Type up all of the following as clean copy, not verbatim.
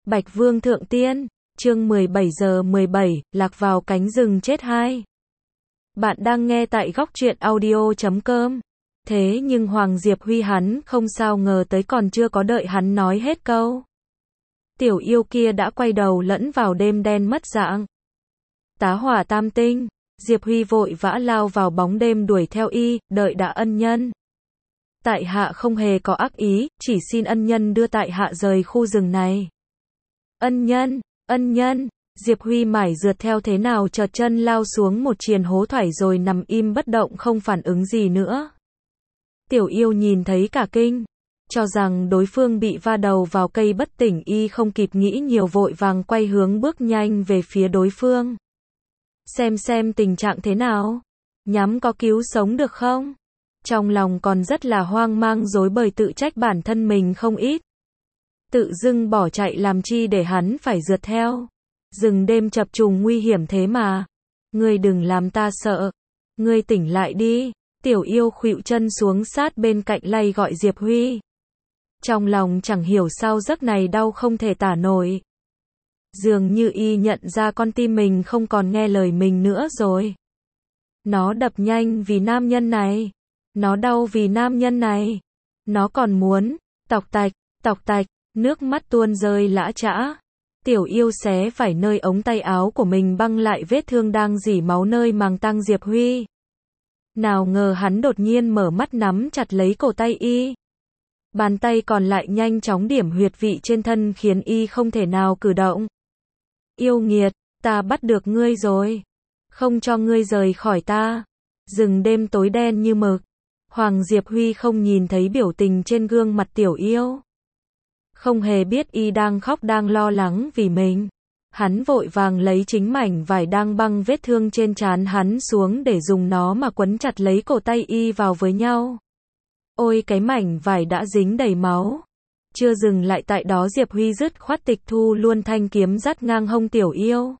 Bạch Vương Thượng Tiên, chương 17:17, lạc vào cánh rừng chết 2. Bạn đang nghe tại góc truyện audio.com. Thế nhưng Hoàng Diệp Huy hắn không sao ngờ tới còn chưa có đợi hắn nói hết câu. Tiểu yêu kia đã quay đầu lẫn vào đêm đen mất dạng. Tá hỏa tam tinh, Diệp Huy vội vã lao vào bóng đêm đuổi theo y, đợi đã ân nhân. Tại hạ không hề có ác ý, chỉ xin ân nhân đưa tại hạ rời khu rừng này. Ân nhân, Diệp Huy mải rượt theo thế nào chợt chân lao xuống một triền hố thoải rồi nằm im bất động không phản ứng gì nữa. Tiểu yêu nhìn thấy cả kinh, cho rằng đối phương bị va đầu vào cây bất tỉnh, y không kịp nghĩ nhiều vội vàng quay hướng bước nhanh về phía đối phương. Xem tình trạng thế nào, nhắm có cứu sống được không? Trong lòng còn rất là hoang mang rối bời tự trách bản thân mình không ít. Tự dưng bỏ chạy làm chi để hắn phải rượt theo. Rừng đêm chập trùng nguy hiểm thế mà. Ngươi đừng làm ta sợ. Ngươi tỉnh lại đi. Tiểu yêu khuỵu chân xuống sát bên cạnh lay gọi Diệp Huy. Trong lòng chẳng hiểu sao giấc này đau không thể tả nổi. Dường như y nhận ra con tim mình không còn nghe lời mình nữa rồi. Nó đập nhanh vì nam nhân này. Nó đau vì nam nhân này. Nó còn muốn, tọc tạch, nước mắt tuôn rơi lã chã. Tiểu yêu xé phải nơi ống tay áo của mình băng lại vết thương đang rỉ máu nơi màng tang Diệp Huy. Nào ngờ hắn đột nhiên mở mắt nắm chặt lấy cổ tay y. Bàn tay còn lại nhanh chóng điểm huyệt vị trên thân khiến y không thể nào cử động. Yêu nghiệt, ta bắt được ngươi rồi. Không cho ngươi rời khỏi ta. Rừng đêm tối đen như mực. Hoàng Diệp Huy không nhìn thấy biểu tình trên gương mặt tiểu yêu. Không hề biết y đang khóc đang lo lắng vì mình. Hắn vội vàng lấy chính mảnh vải đang băng vết thương trên trán hắn xuống để dùng nó mà quấn chặt lấy cổ tay y vào với nhau. Ôi cái mảnh vải đã dính đầy máu. Chưa dừng lại tại đó, Diệp Huy dứt khoát tịch thu luôn thanh kiếm dắt ngang hông tiểu yêu.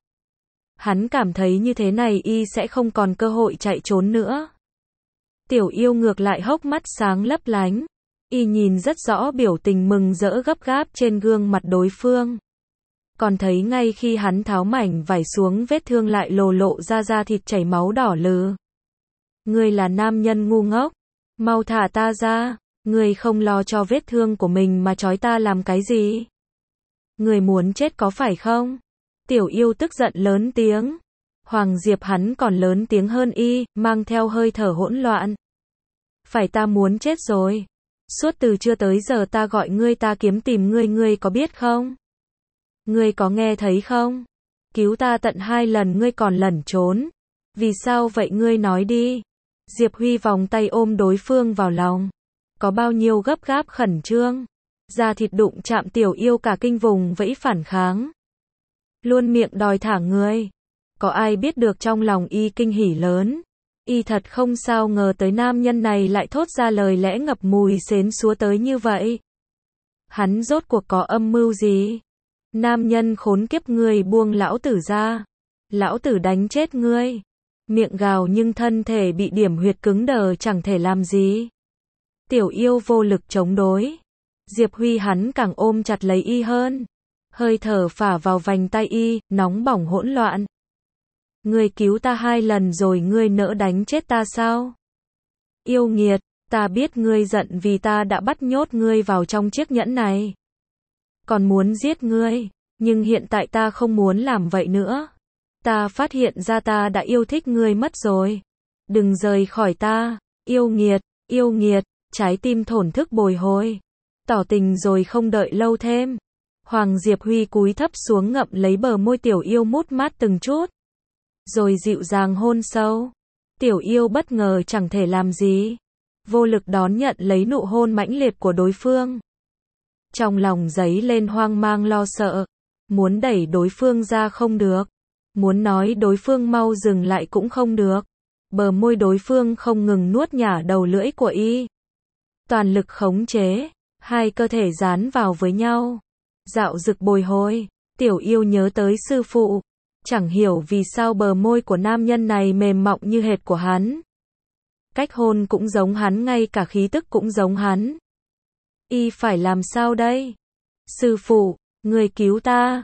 Hắn cảm thấy như thế này y sẽ không còn cơ hội chạy trốn nữa. Tiểu yêu ngược lại hốc mắt sáng lấp lánh. Y nhìn rất rõ biểu tình mừng rỡ gấp gáp trên gương mặt đối phương. Còn thấy ngay khi hắn tháo mảnh vải xuống vết thương lại lộ ra da thịt chảy máu đỏ lừ. Ngươi là nam nhân ngu ngốc. Mau thả ta ra. Ngươi không lo cho vết thương của mình mà trói ta làm cái gì? Ngươi muốn chết có phải không? Tiểu yêu tức giận lớn tiếng. Hoàng Diệp hắn còn lớn tiếng hơn y, mang theo hơi thở hỗn loạn. Phải ta muốn chết rồi. Suốt từ trưa tới giờ ta gọi ngươi, ta kiếm tìm ngươi, ngươi có biết không? Ngươi có nghe thấy không? Cứu ta tận 2 lần ngươi còn lẩn trốn. Vì sao vậy ngươi nói đi? Diệp Huy vòng tay ôm đối phương vào lòng. Có bao nhiêu gấp gáp khẩn trương. Da thịt đụng chạm tiểu yêu cả kinh vùng vẫy phản kháng. Luôn miệng đòi thả người. Có ai biết được trong lòng y kinh hỉ lớn. Y thật không sao ngờ tới nam nhân này lại thốt ra lời lẽ ngập mùi xến xúa tới như vậy. Hắn rốt cuộc có âm mưu gì? Nam nhân khốn kiếp, ngươi buông lão tử ra. Lão tử đánh chết ngươi. Miệng gào nhưng thân thể bị điểm huyệt cứng đờ chẳng thể làm gì. Tiểu yêu vô lực chống đối. Diệp Huy hắn càng ôm chặt lấy y hơn. Hơi thở phả vào vành tay y, nóng bỏng hỗn loạn. Ngươi cứu ta 2 lần rồi ngươi nỡ đánh chết ta sao? Yêu nghiệt, ta biết ngươi giận vì ta đã bắt nhốt ngươi vào trong chiếc nhẫn này. Còn muốn giết ngươi, nhưng hiện tại ta không muốn làm vậy nữa. Ta phát hiện ra ta đã yêu thích ngươi mất rồi. Đừng rời khỏi ta, yêu nghiệt, trái tim thổn thức bồi hồi. Tỏ tình rồi không đợi lâu thêm. Hoàng Diệp Huy cúi thấp xuống ngậm lấy bờ môi tiểu yêu mút mát từng chút. Rồi dịu dàng hôn sâu. Tiểu yêu bất ngờ chẳng thể làm gì. Vô lực đón nhận lấy nụ hôn mãnh liệt của đối phương. Trong lòng dấy lên hoang mang lo sợ. Muốn đẩy đối phương ra không được. Muốn nói đối phương mau dừng lại cũng không được. Bờ môi đối phương không ngừng nuốt nhả đầu lưỡi của y. Toàn lực khống chế. Hai cơ thể dán vào với nhau. Dạo dực bồi hồi. Tiểu yêu nhớ tới sư phụ. Chẳng hiểu vì sao bờ môi của nam nhân này mềm mọng như hệt của hắn. Cách hôn cũng giống hắn, ngay cả khí tức cũng giống hắn. Y phải làm sao đây? Sư phụ, Người cứu ta,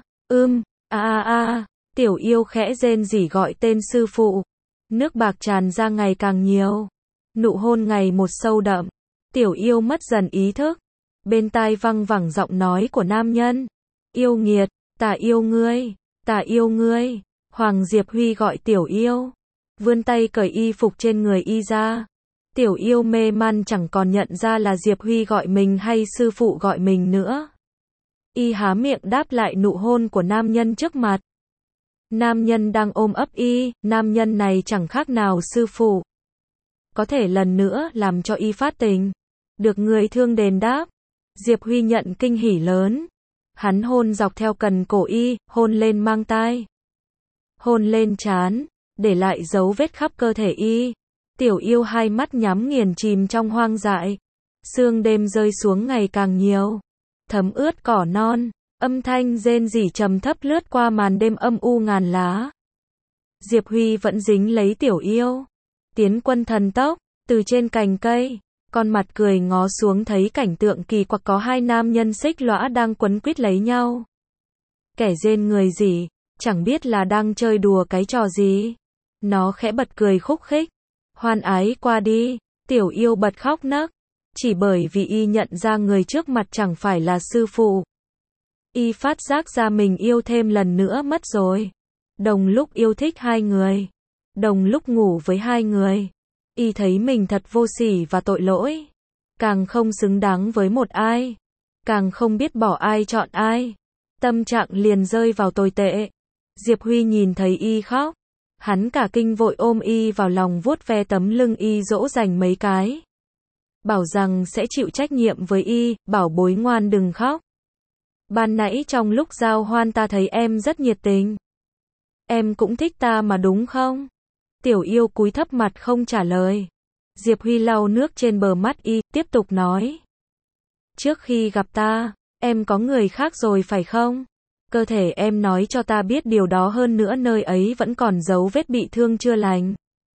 tiểu yêu khẽ rên rỉ gọi tên sư phụ. Nước bạc tràn ra ngày càng nhiều. Nụ hôn ngày một sâu đậm. Tiểu yêu mất dần ý thức. Bên tai văng vẳng giọng nói của nam nhân. Yêu nghiệt, ta yêu ngươi, ta yêu ngươi. Hoàng Diệp Huy gọi tiểu yêu. Vươn tay cởi y phục trên người y ra. Tiểu yêu mê man chẳng còn nhận ra là Diệp Huy gọi mình hay sư phụ gọi mình nữa. Y há miệng đáp lại nụ hôn của nam nhân trước mặt. Nam nhân đang ôm ấp y, nam nhân này chẳng khác nào sư phụ. Có thể lần nữa làm cho y phát tình. Được người thương đền đáp. Diệp Huy nhận kinh hỉ lớn. Hắn hôn dọc theo cần cổ y, hôn lên mang tai. Hôn lên trán, để lại dấu vết khắp cơ thể y. Tiểu yêu hai mắt nhắm nghiền chìm trong hoang dại. Sương đêm rơi xuống ngày càng nhiều. Thấm ướt cỏ non. Âm thanh rên rỉ trầm thấp lướt qua màn đêm âm u ngàn lá. Diệp Huy vẫn dính lấy tiểu yêu. Tiến quân thần tốc, từ trên cành cây, con mặt cười ngó xuống thấy cảnh tượng kỳ quặc có hai nam nhân xích lõa đang quấn quýt lấy nhau. Kẻ rên người gì, chẳng biết là đang chơi đùa cái trò gì. Nó khẽ bật cười khúc khích. Hoan ái qua đi, tiểu yêu bật khóc nấc. Chỉ bởi vì y nhận ra người trước mặt chẳng phải là sư phụ. Y phát giác ra mình yêu thêm lần nữa mất rồi. Đồng lúc yêu thích hai người. Đồng lúc ngủ với hai người. Y thấy mình thật vô sỉ và tội lỗi. Càng không xứng đáng với một ai. Càng không biết bỏ ai chọn ai. Tâm trạng liền rơi vào tồi tệ. Diệp Huy nhìn thấy y khóc. Hắn cả kinh vội ôm y vào lòng vuốt ve tấm lưng y dỗ dành mấy cái. Bảo rằng sẽ chịu trách nhiệm với y, bảo bối ngoan đừng khóc. Ban nãy trong lúc giao hoan ta thấy em rất nhiệt tình. Em cũng thích ta mà đúng không? Tiểu yêu cúi thấp mặt không trả lời. Diệp Huy lau nước trên bờ mắt y, tiếp tục nói. Trước khi gặp ta, em có người khác rồi phải không? Cơ thể em nói cho ta biết điều đó, hơn nữa nơi ấy vẫn còn dấu vết bị thương chưa lành.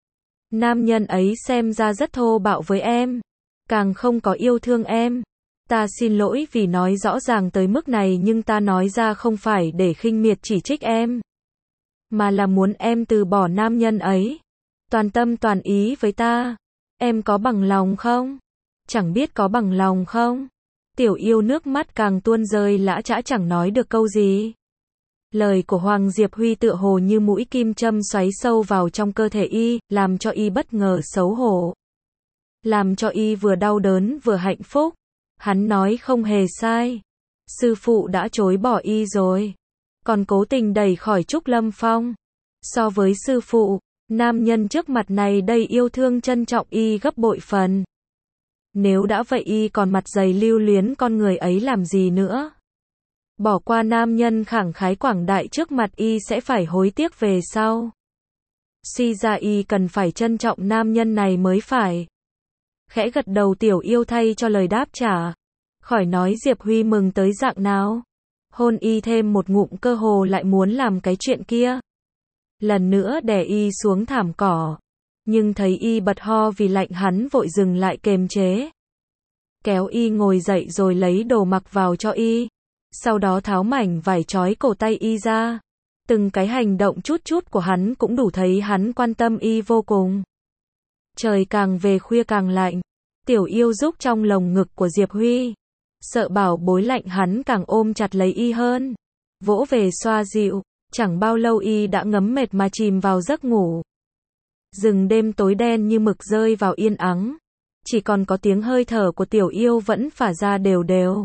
Nam nhân ấy xem ra rất thô bạo với em. Càng không có yêu thương em. Ta xin lỗi vì nói rõ ràng tới mức này, nhưng ta nói ra không phải để khinh miệt chỉ trích em. Mà là muốn em từ bỏ nam nhân ấy. Toàn tâm toàn ý với ta. Em có bằng lòng không? Chẳng biết có bằng lòng không? Tiểu yêu nước mắt càng tuôn rơi lã chã chẳng nói được câu gì. Lời của Hoàng Diệp Huy tựa hồ như mũi kim châm xoáy sâu vào trong cơ thể y, làm cho y bất ngờ xấu hổ. Làm cho y vừa đau đớn vừa hạnh phúc. Hắn nói không hề sai. Sư phụ đã chối bỏ y rồi. Còn cố tình đẩy khỏi Trúc Lâm Phong. So với sư phụ, nam nhân trước mặt này đây yêu thương trân trọng y gấp bội phần. Nếu đã vậy y còn mặt dày lưu luyến con người ấy làm gì nữa. Bỏ qua nam nhân khẳng khái quảng đại trước mặt y sẽ phải hối tiếc về sau. Suy ra y cần phải trân trọng nam nhân này mới phải. Khẽ gật đầu tiểu yêu thay cho lời đáp trả. Khỏi nói Diệp Huy mừng tới dạng nào. Hôn y thêm một ngụm cơ hồ lại muốn làm cái chuyện kia. Lần nữa đè y xuống thảm cỏ. Nhưng thấy y bật ho vì lạnh, hắn vội dừng lại kềm chế. Kéo y ngồi dậy rồi lấy đồ mặc vào cho y. Sau đó tháo mảnh vải trói cổ tay y ra. Từng cái hành động chút chút của hắn cũng đủ thấy hắn quan tâm y vô cùng. Trời càng về khuya càng lạnh. Tiểu yêu rúc trong lồng ngực của Diệp Huy. Sợ bảo bối lạnh hắn càng ôm chặt lấy y hơn. Vỗ về xoa dịu. Chẳng bao lâu y đã ngấm mệt mà chìm vào giấc ngủ. Rừng đêm tối đen như mực rơi vào yên ắng. Chỉ còn có tiếng hơi thở của tiểu yêu vẫn phả ra đều đều.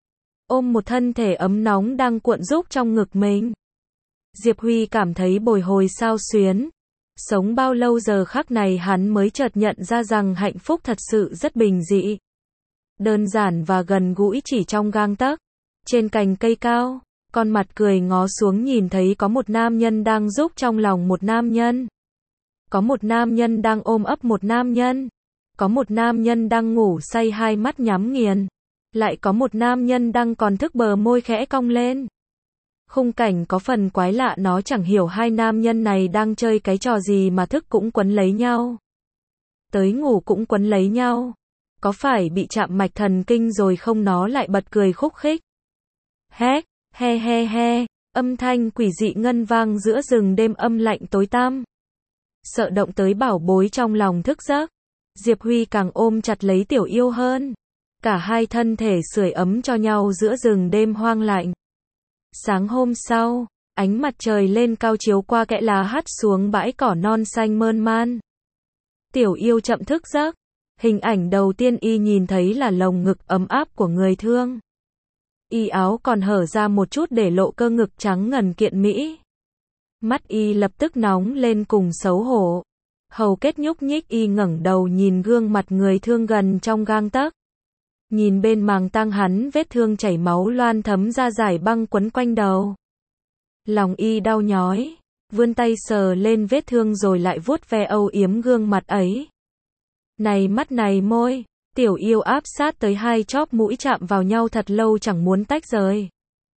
Ôm một thân thể ấm nóng đang cuộn rúc trong ngực mình. Diệp Huy cảm thấy bồi hồi xao xuyến. Sống bao lâu giờ khắc này hắn mới chợt nhận ra rằng hạnh phúc thật sự rất bình dị. Đơn giản và gần gũi chỉ trong gang tấc. Trên cành cây cao, con mặt cười ngó xuống nhìn thấy có một nam nhân đang rúc trong lòng một nam nhân. Có một nam nhân đang ôm ấp một nam nhân. Có một nam nhân đang ngủ say hai mắt nhắm nghiền. Lại có một nam nhân đang còn thức bờ môi khẽ cong lên. Khung cảnh có phần quái lạ, nó chẳng hiểu hai nam nhân này đang chơi cái trò gì mà thức cũng quấn lấy nhau. Tới ngủ cũng quấn lấy nhau. Có phải bị chạm mạch thần kinh rồi không, nó lại bật cười khúc khích. Hét, He he he, âm thanh quỷ dị ngân vang giữa rừng đêm âm lạnh tối tăm. Sợ động tới bảo bối trong lòng thức giấc. Diệp Huy càng ôm chặt lấy Tiểu Yêu hơn. Cả hai thân thể sưởi ấm cho nhau giữa rừng đêm hoang lạnh. Sáng hôm sau, ánh mặt trời lên cao chiếu qua kẽ lá hắt xuống bãi cỏ non xanh mơn man. Tiểu Yêu chậm thức giấc. Hình ảnh đầu tiên y nhìn thấy là lồng ngực ấm áp của người thương. Y áo còn hở ra một chút để lộ cơ ngực trắng ngần kiện mỹ. Mắt y lập tức nóng lên cùng xấu hổ. Hầu kết nhúc nhích, y ngẩng đầu nhìn gương mặt người thương gần trong gang tấc. Nhìn bên màng tang hắn vết thương chảy máu loan thấm ra dải băng quấn quanh đầu. Lòng y đau nhói, vươn tay sờ lên vết thương rồi lại vuốt ve âu yếm gương mặt ấy. Này mắt này môi, Tiểu Yêu áp sát tới hai chóp mũi chạm vào nhau thật lâu chẳng muốn tách rời.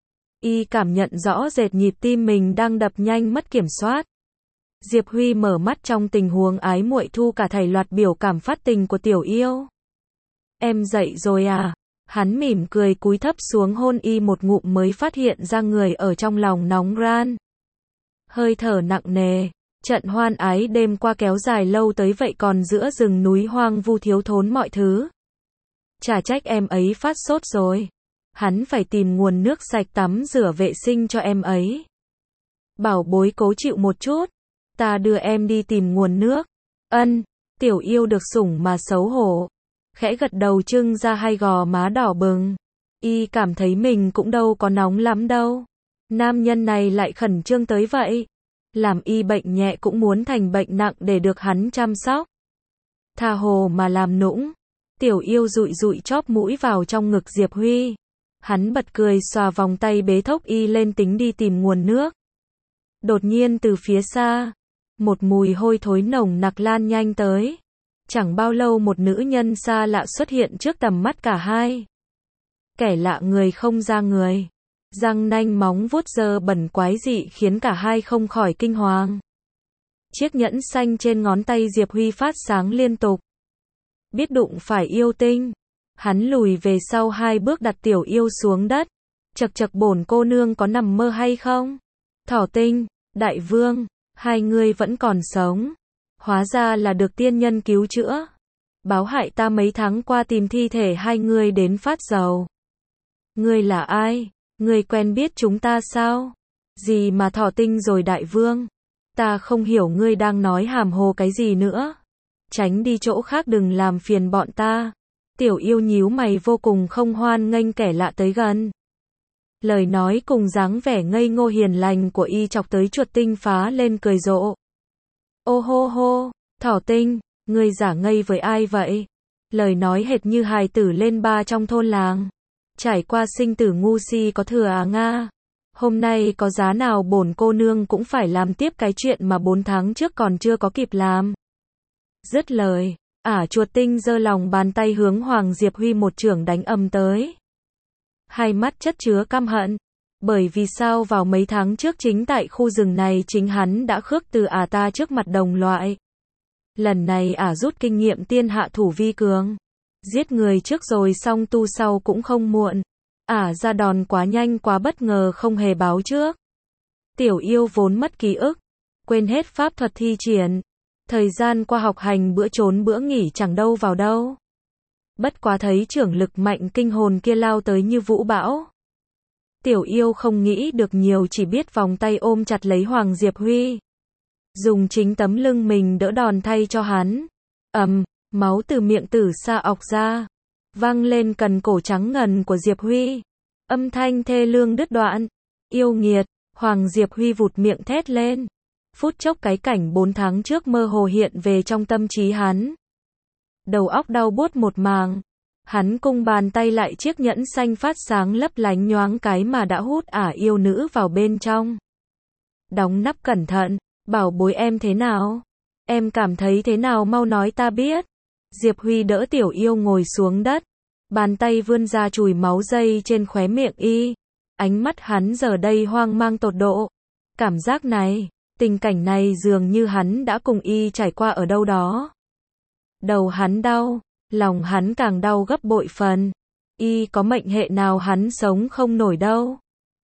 Y cảm nhận rõ rệt nhịp tim mình đang đập nhanh mất kiểm soát. Diệp Huy mở mắt trong tình huống ái muội thu cả thảy loạt biểu cảm phát tình của Tiểu Yêu. Em dậy rồi à? Hắn mỉm cười cúi thấp xuống hôn y một ngụm mới phát hiện ra người ở trong lòng nóng ran. Hơi thở nặng nề, trận hoan ái đêm qua kéo dài lâu tới vậy còn giữa rừng núi hoang vu thiếu thốn mọi thứ. Chả trách em ấy phát sốt rồi. Hắn phải tìm nguồn nước sạch tắm rửa vệ sinh cho em ấy. Bảo bối cố chịu một chút. Ta đưa em đi tìm nguồn nước. Ân, Tiểu Yêu được sủng mà xấu hổ. Khẽ gật đầu trưng ra hai gò má đỏ bừng. Y cảm thấy mình cũng đâu có nóng lắm đâu. Nam nhân này lại khẩn trương tới vậy. Làm y bệnh nhẹ cũng muốn thành bệnh nặng để được hắn chăm sóc. Tha hồ mà làm nũng. Tiểu Yêu dụi dụi chóp mũi vào trong ngực Diệp Huy. Hắn bật cười xòa vòng tay bế thốc y lên tính đi tìm nguồn nước. Đột nhiên từ phía xa, một mùi hôi thối nồng nặc lan nhanh tới. Chẳng bao lâu một nữ nhân xa lạ xuất hiện trước tầm mắt cả hai. Kẻ lạ người không ra người. Răng nanh móng vuốt dơ bẩn quái dị khiến cả hai không khỏi kinh hoàng. Chiếc nhẫn xanh trên ngón tay Diệp Huy phát sáng liên tục. Biết đụng phải yêu tinh. Hắn lùi về sau hai bước đặt Tiểu Yêu xuống đất. Chậc chậc bổn cô nương có nằm mơ hay không? Thỏ Tinh, Đại Vương, hai người vẫn còn sống. Hóa ra là được tiên nhân cứu chữa. Báo hại ta mấy tháng qua tìm thi thể hai người đến phát dầu. Ngươi là ai? Ngươi quen biết chúng ta sao? Gì mà Thỏ Tinh rồi Đại Vương? Ta không hiểu ngươi đang nói hàm hồ cái gì nữa. Tránh đi chỗ khác đừng làm phiền bọn ta. Tiểu Yêu nhíu mày vô cùng không hoan nghênh kẻ lạ tới gần. Lời nói cùng dáng vẻ ngây ngô hiền lành của y chọc tới chuột tinh phá lên cười rộ. Ô hô hô, Thỏ Tinh, ngươi giả ngây với ai vậy? Lời nói hệt như hài tử lên ba trong thôn làng. Trải qua sinh tử ngu si có thừa à Nga? Hôm nay có giá nào bổn cô nương cũng phải làm tiếp cái chuyện mà 4 tháng trước còn chưa có kịp làm. Dứt lời, chuột tinh giơ lòng bàn tay hướng Hoàng Diệp Huy một chưởng đánh ầm tới. Hai mắt chất chứa căm hận. Bởi vì sao vào mấy tháng trước chính tại khu rừng này chính hắn đã khước từ ta trước mặt đồng loại. Lần này rút kinh nghiệm tiên hạ thủ vi cường. Giết người trước rồi xong tu sau cũng không muộn. Ra đòn quá nhanh quá bất ngờ không hề báo trước. Tiểu Yêu vốn mất ký ức. Quên hết pháp thuật thi triển. Thời gian qua học hành bữa trốn bữa nghỉ chẳng đâu vào đâu. Bất quá thấy trưởng lực mạnh kinh hồn kia lao tới như vũ bão. Tiểu Yêu không nghĩ được nhiều chỉ biết vòng tay ôm chặt lấy Hoàng Diệp Huy. Dùng chính tấm lưng mình đỡ đòn thay cho hắn. Máu từ miệng tử xa ọc ra. Văng lên cần cổ trắng ngần của Diệp Huy. Âm thanh thê lương đứt đoạn. Yêu nghiệt, Hoàng Diệp Huy vụt miệng thét lên. Phút chốc cái cảnh 4 tháng trước mơ hồ hiện về trong tâm trí hắn. Đầu óc đau buốt một màng. Hắn cung bàn tay lại chiếc nhẫn xanh phát sáng lấp lánh nhoáng cái mà đã hút yêu nữ vào bên trong. Đóng nắp cẩn thận, bảo bối em thế nào? Em cảm thấy thế nào mau nói ta biết. Diệp Huy đỡ Tiểu Yêu ngồi xuống đất. Bàn tay vươn ra chùi máu dây trên khóe miệng y. Ánh mắt hắn giờ đây hoang mang tột độ. Cảm giác này, tình cảnh này dường như hắn đã cùng y trải qua ở đâu đó. Đầu hắn đau, lòng hắn càng đau gấp bội phần. Y có mệnh hệ nào hắn sống không nổi đâu.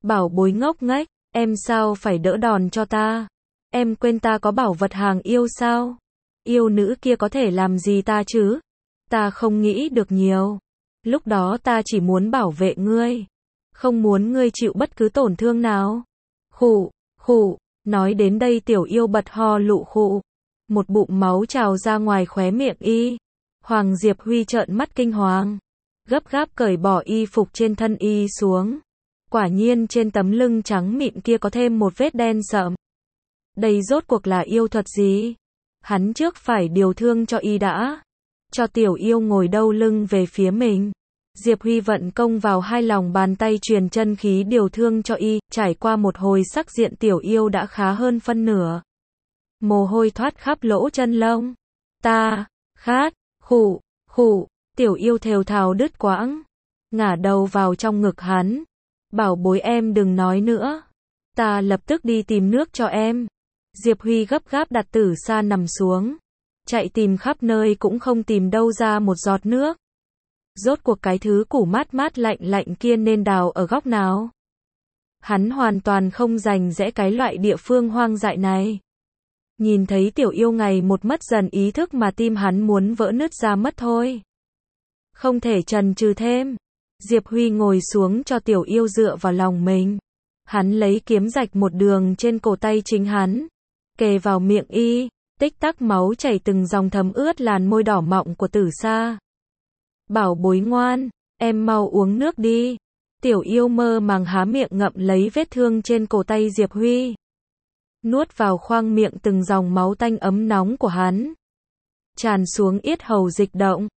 Bảo bối ngốc nghếch, em sao phải đỡ đòn cho ta? Em quên ta có bảo vật hàng yêu sao? Yêu nữ kia có thể làm gì ta chứ? Ta không nghĩ được nhiều. Lúc đó ta chỉ muốn bảo vệ ngươi. Không muốn ngươi chịu bất cứ tổn thương nào. Khụ, khụ, nói đến đây tiểu yêu bật ho lụ khụ. Một bụng máu trào ra ngoài khóe miệng y. Hoàng Diệp Huy trợn mắt kinh hoàng. Gấp gáp cởi bỏ y phục trên thân y xuống. Quả nhiên trên tấm lưng trắng mịn kia có thêm một vết đen sậm. Đây rốt cuộc là yêu thuật gì? Hắn trước phải điều thương cho y đã. Cho tiểu yêu ngồi đâu lưng về phía mình. Diệp Huy vận công vào hai lòng bàn tay truyền chân khí điều thương cho y, trải qua một hồi sắc diện tiểu yêu đã khá hơn phân nửa. Mồ hôi thoát khắp lỗ chân lông. Ta, khát, khụ, khụ, tiểu yêu thều thào đứt quãng. Ngả đầu vào trong ngực hắn. Bảo bối em đừng nói nữa. Ta lập tức đi tìm nước cho em. Diệp Huy gấp gáp đặt Tử Sa nằm xuống. Chạy tìm khắp nơi cũng không tìm đâu ra một giọt nước. Rốt cuộc cái thứ củ mát mát lạnh lạnh kia nên đào ở góc nào? Hắn hoàn toàn không rành rẽ cái loại địa phương hoang dại này. Nhìn thấy tiểu yêu ngày một mất dần ý thức mà tim hắn muốn vỡ nứt ra mất thôi. Không thể chần chừ thêm. Diệp Huy ngồi xuống cho tiểu yêu dựa vào lòng mình. Hắn lấy kiếm rạch một đường trên cổ tay chính hắn. Kề vào miệng y, tích tắc máu chảy từng dòng thấm ướt làn môi đỏ mọng của Tử Sa. Bảo bối ngoan, em mau uống nước đi. Tiểu yêu mơ màng há miệng ngậm lấy vết thương trên cổ tay Diệp Huy. Nuốt vào khoang miệng từng dòng máu tanh ấm nóng của hắn. Tràn xuống yết hầu dịch động.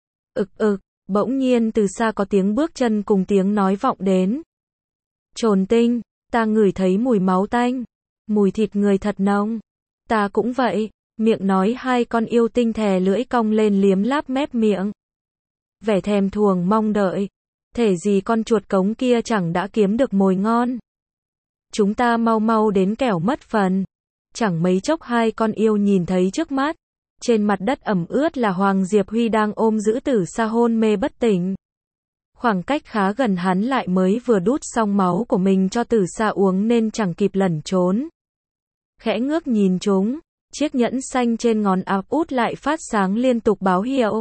Bỗng nhiên từ xa có tiếng bước chân cùng tiếng nói vọng đến. Trồn tinh, ta ngửi thấy mùi máu tanh. Mùi thịt người thật nồng. Ta cũng vậy, miệng nói hai con yêu tinh thè lưỡi cong lên liếm láp mép miệng. Vẻ thèm thuồng mong đợi. Thể gì con chuột cống kia chẳng đã kiếm được mồi ngon. Chúng ta mau mau đến kẻo mất phần. Chẳng mấy chốc hai con yêu nhìn thấy trước mắt. Trên mặt đất ẩm ướt là Hoàng Diệp Huy đang ôm giữ Tử Sa hôn mê bất tỉnh. Khoảng cách khá gần hắn lại mới vừa đút xong máu của mình cho Tử Sa uống nên chẳng kịp lẩn trốn. Khẽ ngước nhìn chúng, chiếc nhẫn xanh trên ngón áp út lại phát sáng liên tục báo hiệu.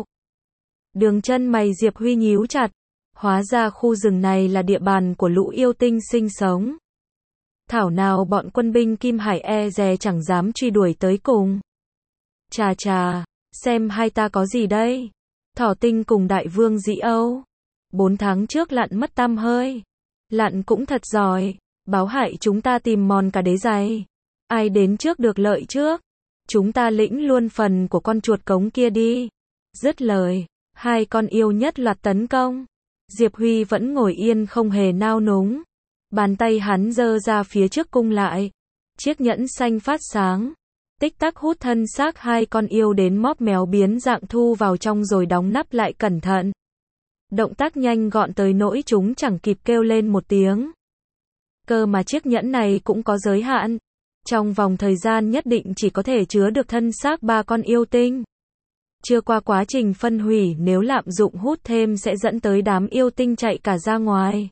Đường chân mày Diệp Huy nhíu chặt, hóa ra khu rừng này là địa bàn của lũ yêu tinh sinh sống. Thảo nào bọn quân binh Kim Hải e dè chẳng dám truy đuổi tới cùng. Chà chà, xem hai ta có gì đây? Thỏ tinh cùng đại vương Dĩ Âu. 4 tháng trước lặn mất tăm hơi. Lặn cũng thật giỏi, báo hại chúng ta tìm mòn cả đế giày. Ai đến trước được lợi trước. Chúng ta lĩnh luôn phần của con chuột cống kia đi. Dứt lời, hai con yêu nhất loạt tấn công. Diệp Huy vẫn ngồi yên không hề nao núng. Bàn tay hắn giơ ra phía trước cung lại. Chiếc nhẫn xanh phát sáng. Tích tắc hút thân xác hai con yêu đến móp méo biến dạng thu vào trong rồi đóng nắp lại cẩn thận. Động tác nhanh gọn tới nỗi chúng chẳng kịp kêu lên một tiếng. Cơ mà chiếc nhẫn này cũng có giới hạn. Trong vòng thời gian nhất định chỉ có thể chứa được thân xác 3 con yêu tinh. Chưa qua quá trình phân hủy nếu lạm dụng hút thêm sẽ dẫn tới đám yêu tinh chạy cả ra ngoài.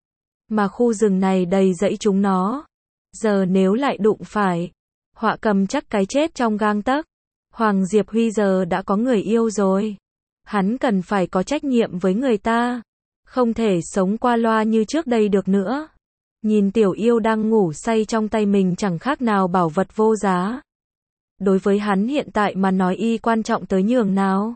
Mà khu rừng này đầy rẫy chúng nó. Giờ nếu lại đụng phải, họa cầm chắc cái chết trong gang tấc. Hoàng Diệp Huy giờ đã có người yêu rồi. Hắn cần phải có trách nhiệm với người ta. Không thể sống qua loa như trước đây được nữa. Nhìn tiểu yêu đang ngủ say trong tay mình chẳng khác nào bảo vật vô giá. Đối với hắn hiện tại mà nói y quan trọng tới nhường nào.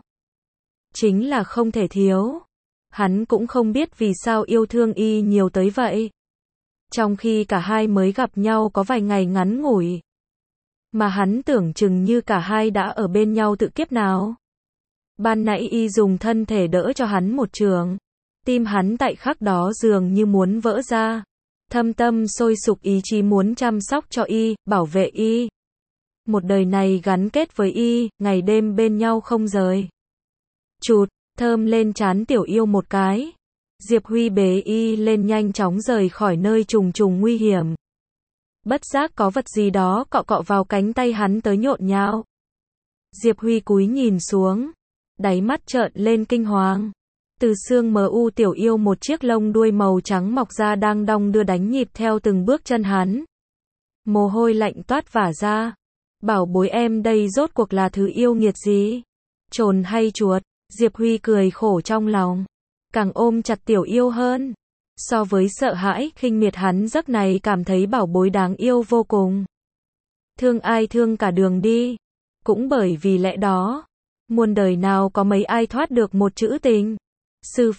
Chính là không thể thiếu. Hắn cũng không biết vì sao yêu thương y nhiều tới vậy. Trong khi cả hai mới gặp nhau có vài ngày ngắn ngủi. Mà hắn tưởng chừng như cả hai đã ở bên nhau tự kiếp nào. Ban nãy y dùng thân thể đỡ cho hắn một trường. Tim hắn tại khắc đó dường như muốn vỡ ra. Thâm tâm sôi sục ý chí muốn chăm sóc cho y, bảo vệ y. Một đời này gắn kết với y, ngày đêm bên nhau không rời. Chụt, thơm lên trán tiểu yêu một cái. Diệp Huy bế y lên nhanh chóng rời khỏi nơi trùng trùng nguy hiểm. Bất giác có vật gì đó cọ cọ vào cánh tay hắn tới nhộn nhạo. Diệp Huy cúi nhìn xuống. Đáy mắt trợn lên kinh hoàng. Từ xương mờ u Tiểu Yêu một chiếc lông đuôi màu trắng mọc ra đang đong đưa đánh nhịp theo từng bước chân hắn. Mồ hôi lạnh toát vả ra. Bảo bối em đây rốt cuộc là thứ yêu nghiệt gì? Trồn hay chuột? Diệp Huy cười khổ trong lòng. Càng ôm chặt Tiểu Yêu hơn. So với sợ hãi, khinh miệt hắn giấc này cảm thấy bảo bối đáng yêu vô cùng. Thương ai thương cả đường đi. Cũng bởi vì lẽ đó, muôn đời nào có mấy ai thoát được một chữ tình. Sư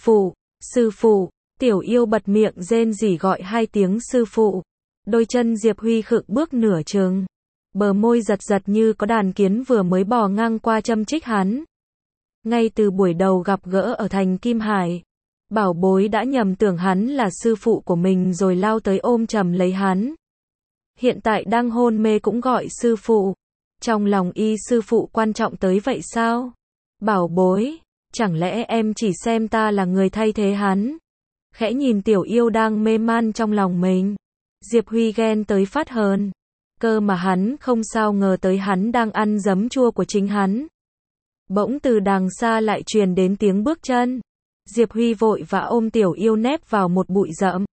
phụ, Tiểu Yêu bật miệng rên rỉ gọi hai tiếng sư phụ. Đôi chân Diệp Huy khựng bước nửa chừng. Bờ môi giật giật như có đàn kiến vừa mới bò ngang qua châm chích hắn. Ngay từ buổi đầu gặp gỡ ở thành Kim Hải, bảo bối đã nhầm tưởng hắn là sư phụ của mình rồi lao tới ôm chầm lấy hắn. Hiện tại đang hôn mê cũng gọi sư phụ. Trong lòng y sư phụ quan trọng tới vậy sao? Bảo bối, chẳng lẽ em chỉ xem ta là người thay thế hắn? Khẽ nhìn Tiểu Yêu đang mê man trong lòng mình. Diệp Huy ghen tới phát hờn. Cơ mà hắn không sao ngờ tới hắn đang ăn giấm chua của chính hắn. Bỗng từ đằng xa lại truyền đến tiếng bước chân. Diệp Huy vội vã ôm Tiểu Yêu nép vào một bụi rậm.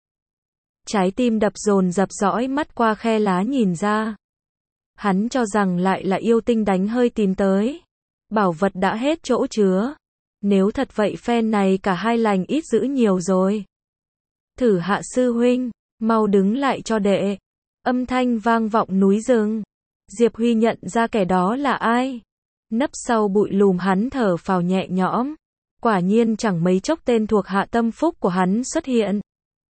Trái tim đập dồn dập dõi mắt qua khe lá nhìn ra. Hắn cho rằng lại là yêu tinh đánh hơi tìm tới. Bảo vật đã hết chỗ chứa. Nếu thật vậy phen này cả hai lành ít dữ nhiều rồi. Thử Hạ sư huynh, mau đứng lại cho đệ. Âm thanh vang vọng núi rừng. Diệp Huy nhận ra kẻ đó là ai. Nấp sau bụi lùm hắn thở phào nhẹ nhõm. Quả nhiên chẳng mấy chốc tên thuộc hạ tâm phúc của hắn xuất hiện.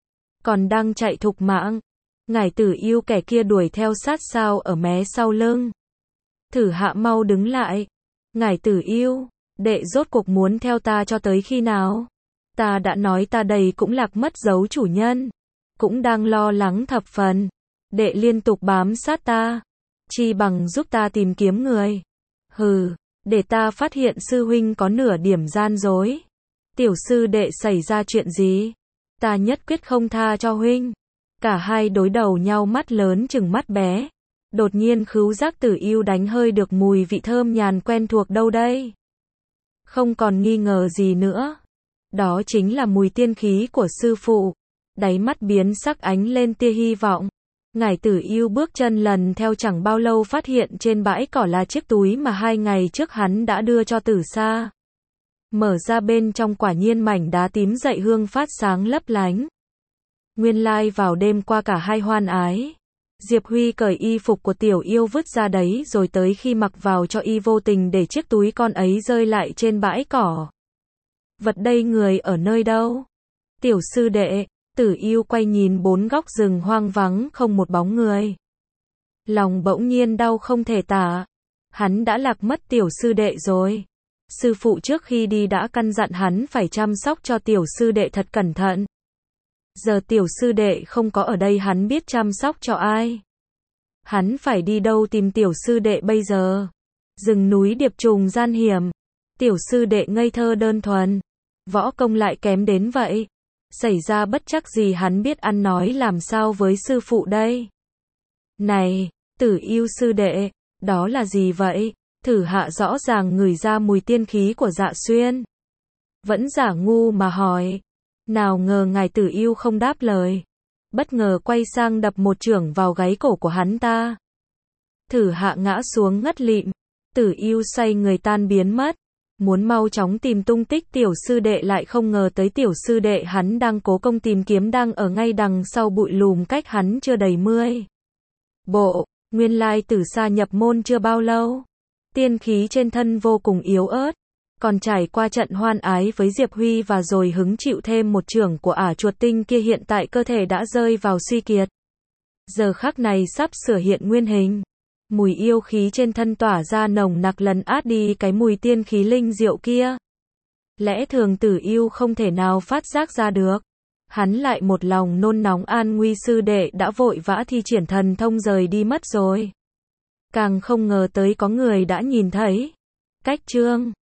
Còn đang chạy thục mạng. Ngải Tử Yêu kẻ kia đuổi theo sát sao ở mé sau lưng. Thử Hạ mau đứng lại. Ngải Tử Yêu, đệ rốt cuộc muốn theo ta cho tới khi nào? Ta đã nói ta đây cũng lạc mất dấu chủ nhân. Cũng đang lo lắng thập phần. Đệ liên tục bám sát ta. Chi bằng giúp ta tìm kiếm người. Hừ, để ta phát hiện sư huynh có nửa điểm gian dối. Tiểu sư đệ xảy ra chuyện gì? Ta nhất quyết không tha cho huynh. Cả hai đối đầu nhau mắt lớn chừng mắt bé. Đột nhiên khứu giác Tử Yêu đánh hơi được mùi vị thơm nhàn quen thuộc đâu đây. Không còn nghi ngờ gì nữa. Đó chính là mùi tiên khí của sư phụ. Đáy mắt biến sắc ánh lên tia hy vọng. Ngải Tử Yêu bước chân lần theo chẳng bao lâu phát hiện trên bãi cỏ là chiếc túi mà 2 ngày trước hắn đã đưa cho Tử Sa. Mở ra bên trong quả nhiên mảnh đá tím dậy hương phát sáng lấp lánh. Nguyên lai vào đêm qua cả hai hoan ái. Diệp Huy cởi y phục của Tiểu Yêu vứt ra đấy rồi tới khi mặc vào cho y vô tình để chiếc túi con ấy rơi lại trên bãi cỏ. Vật đây người ở nơi đâu? Tiểu sư đệ. Tử Yêu quay nhìn bốn góc rừng hoang vắng không một bóng người. Lòng bỗng nhiên đau không thể tả. Hắn đã lạc mất tiểu sư đệ rồi. Sư phụ trước khi đi đã căn dặn hắn phải chăm sóc cho tiểu sư đệ thật cẩn thận. Giờ tiểu sư đệ không có ở đây hắn biết chăm sóc cho ai. Hắn phải đi đâu tìm tiểu sư đệ bây giờ? Rừng núi điệp trùng gian hiểm. Tiểu sư đệ ngây thơ đơn thuần. Võ công lại kém đến vậy. Xảy ra bất trắc gì hắn biết ăn nói làm sao với sư phụ đây. Này, Tử Yêu sư đệ, đó là gì vậy? Thử Hạ rõ ràng ngửi ra mùi tiên khí của Dạ Xuyên. Vẫn giả ngu mà hỏi. Nào ngờ ngài Tử Yêu không đáp lời. Bất ngờ quay sang đập một chưởng vào gáy cổ của hắn ta. Thử Hạ ngã xuống ngất lịm. Tử Yêu xoay người tan biến mất. Muốn mau chóng tìm tung tích tiểu sư đệ lại không ngờ tới tiểu sư đệ hắn đang cố công tìm kiếm đang ở ngay đằng sau bụi lùm cách hắn chưa đầy 10 bộ. Nguyên lai Tử Sa nhập môn chưa bao lâu. Tiên khí trên thân vô cùng yếu ớt. Còn trải qua trận hoan ái với Diệp Huy và rồi hứng chịu thêm một chưởng của ả chuột tinh kia hiện tại cơ thể đã rơi vào suy kiệt. Giờ khắc này sắp sửa hiện nguyên hình. Mùi yêu khí trên thân tỏa ra nồng nặc lấn át đi cái mùi tiên khí linh diệu kia. Lẽ thường Tử Yêu không thể nào phát giác ra được. Hắn lại một lòng nôn nóng an nguy sư đệ đã vội vã thi triển thần thông rời đi mất rồi. Càng không ngờ tới có người đã nhìn thấy. Cách chương